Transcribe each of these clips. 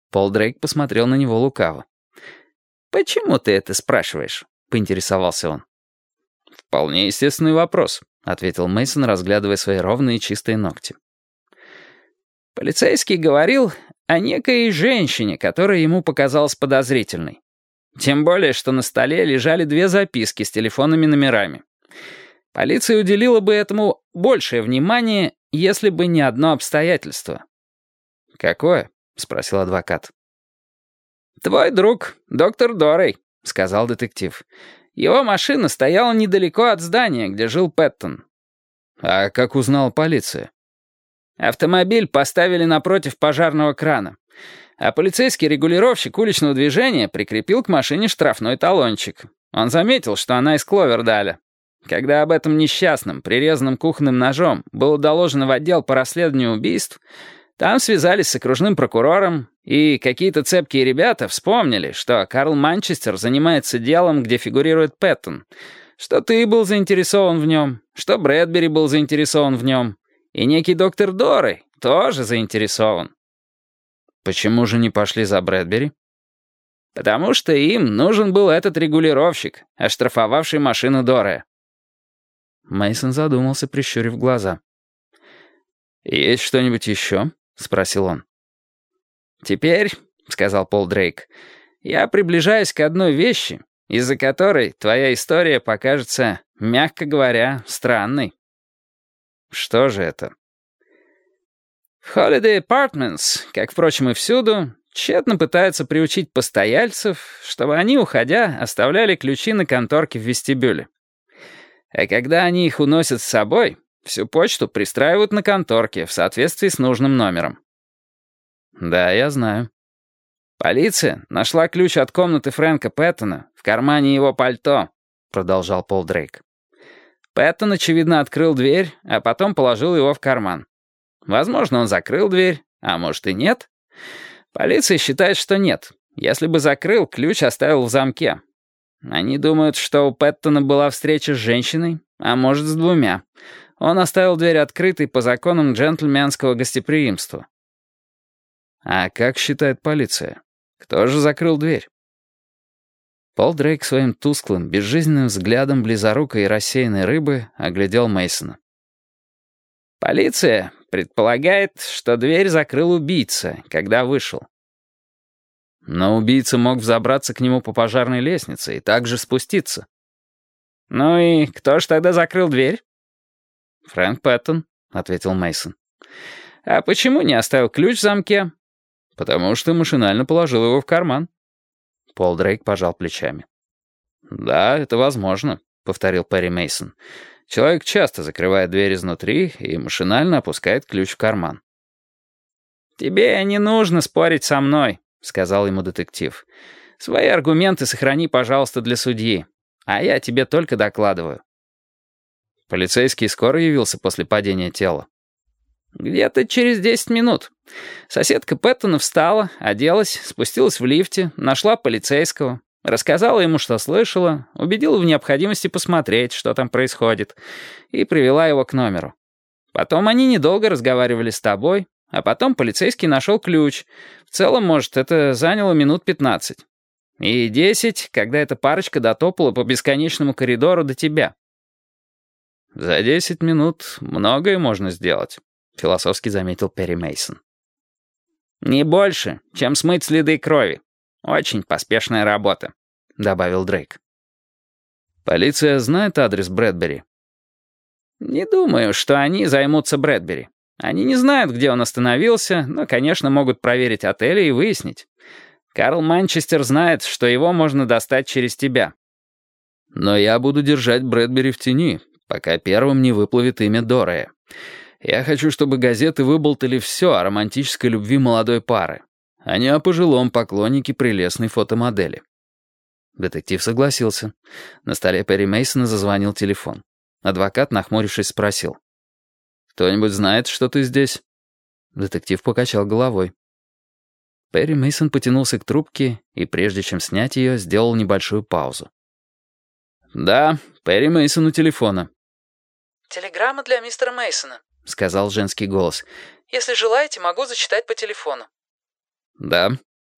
Пол Дрейк посмотрел на него лукаво. «Почему ты это спрашиваешь?» — поинтересовался он. «Вполне естественный вопрос», — ответил Мейсон, разглядывая свои ровные чистые ногти. Полицейский говорил о некой женщине, которая ему показалась подозрительной. Тем более, что на столе лежали 2 записки с телефонными номерами. Полиция уделила бы этому большее внимание, если бы не одно обстоятельство. «Какое?» — спросил адвокат. «Твой друг, доктор Дорей», — сказал детектив. «Его машина стояла недалеко от здания, где жил Пэттон». «А как узнала полиция?» «Автомобиль поставили напротив пожарного крана, а полицейский регулировщик уличного движения прикрепил к машине штрафной талончик. Он заметил, что она из Кловердаля. Когда об этом несчастном, прирезанном кухонным ножом, было доложено в отдел по расследованию убийств, там связались с окружным прокурором, и какие-то цепкие ребята вспомнили, что Карл Манчестер занимается делом, где фигурирует Пэттон, что ты был заинтересован в нем, что Брэдбери был заинтересован в нем, и некий доктор Дорей тоже заинтересован». «Почему же не пошли за Брэдбери?» «Потому что им нужен был этот регулировщик, оштрафовавший машину Дорея». Мейсон задумался, прищурив глаза. «Есть что-нибудь еще?» — спросил он. «Теперь, — сказал Пол Дрейк, — я приближаюсь к одной вещи, из-за которой твоя история покажется, мягко говоря, странной». «Что же это?» В Holiday Apartments, как, впрочем, и всюду, тщетно пытаются приучить постояльцев, чтобы они, уходя, оставляли ключи на конторке в вестибюле. А когда они их уносят с собой, всю почту пристраивают на конторке в соответствии с нужным номером. «Да, я знаю». «Полиция нашла ключ от комнаты Фрэнка Пэттона в кармане его пальто», — продолжал Пол Дрейк. «Пэттон, очевидно, открыл дверь, а потом положил его в карман. Возможно, он закрыл дверь, а может и нет. Полиция считает, что нет. Если бы закрыл, ключ оставил в замке. Они думают, что у Пэттона была встреча с женщиной, а может, с 2. Он оставил дверь открытой по законам джентльменского гостеприимства». «А как считает полиция? Кто же закрыл дверь?» Пол Дрейк своим тусклым, безжизненным взглядом близорукой и рассеянной рыбы оглядел Мейсона. «Полиция предполагает, что дверь закрыл убийца, когда вышел». «Но убийца мог взобраться к нему по пожарной лестнице и также спуститься». «Ну и кто ж тогда закрыл дверь?» «Фрэнк Пэттон», — ответил Мейсон. «А почему не оставил ключ в замке?» «Потому что машинально положил его в карман». Пол Дрейк пожал плечами. «Да, это возможно», — повторил Перри Мейсон. «Человек часто закрывает дверь изнутри и машинально опускает ключ в карман». «Тебе не нужно спорить со мной», — сказал ему детектив. «Свои аргументы сохрани, пожалуйста, для судьи, а я тебе только докладываю». «Полицейский скоро явился после падения тела?» «Где-то через 10 минут. Соседка Пэттона встала, оделась, спустилась в лифте, нашла полицейского, рассказала ему, что слышала, убедила в необходимости посмотреть, что там происходит, и привела его к номеру. Потом они недолго разговаривали с тобой, а потом полицейский нашел ключ. В целом, может, это заняло минут 15. И 10, когда эта парочка дотопала по бесконечному коридору до тебя». «За 10 минут многое можно сделать», — философски заметил Перри Мейсон. «Не больше, чем смыть следы крови. Очень поспешная работа», — добавил Дрейк. «Полиция знает адрес Брэдбери?» «Не думаю, что они займутся Брэдбери. Они не знают, где он остановился, но, конечно, могут проверить отели и выяснить. Карл Манчестер знает, что его можно достать через тебя». «Но я буду держать Брэдбери в тени, пока первым не выплывет имя Дорея. Я хочу, чтобы газеты выболтали все о романтической любви молодой пары, а не о пожилом поклоннике прелестной фотомодели». Детектив согласился. На столе Перри Мейсона зазвонил телефон. Адвокат, нахмурившись, спросил: «Кто-нибудь знает, что ты здесь?» Детектив покачал головой. Перри Мейсон потянулся к трубке и, прежде чем снять ее, сделал небольшую паузу. «Да, Перри Мейсон у телефона». «Телеграмма для мистера Мейсона», — сказал женский голос. «Если желаете, могу зачитать по телефону». «Да».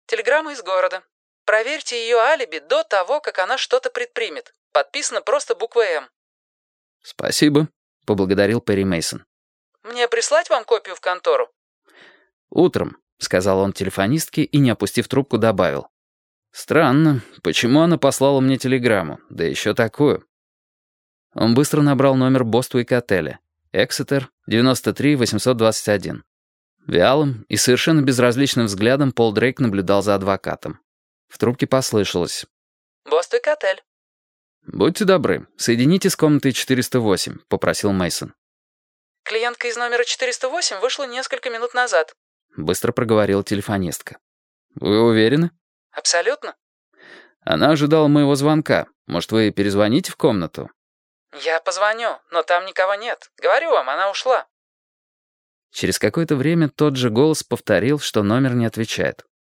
Телеграмма из города. Проверьте ее алиби до того, как она что-то предпримет. Подписано просто буквой «М». «Спасибо», — поблагодарил Перри Мейсон. «Мне прислать вам копию в контору?» «Утром», — сказал он телефонистке и, не опустив трубку, добавил. «Странно, почему она послала мне телеграмму, да еще такую?» Он быстро набрал номер Боствейк-отеля. Эксетер, 93-821. Вялым и совершенно безразличным взглядом Пол Дрейк наблюдал за адвокатом. В трубке послышалось. «Боствейк-отель». «Будьте добры, соедините с комнатой 408», — попросил Мейсон. «Клиентка из номера 408 вышла несколько минут назад», — быстро проговорила телефонистка. «Вы уверены?» «Абсолютно». «Она ожидала моего звонка. Может, вы перезвоните в комнату?» «Я позвоню, но там никого нет. Говорю вам, она ушла». Через какое-то время тот же голос повторил, что номер не отвечает.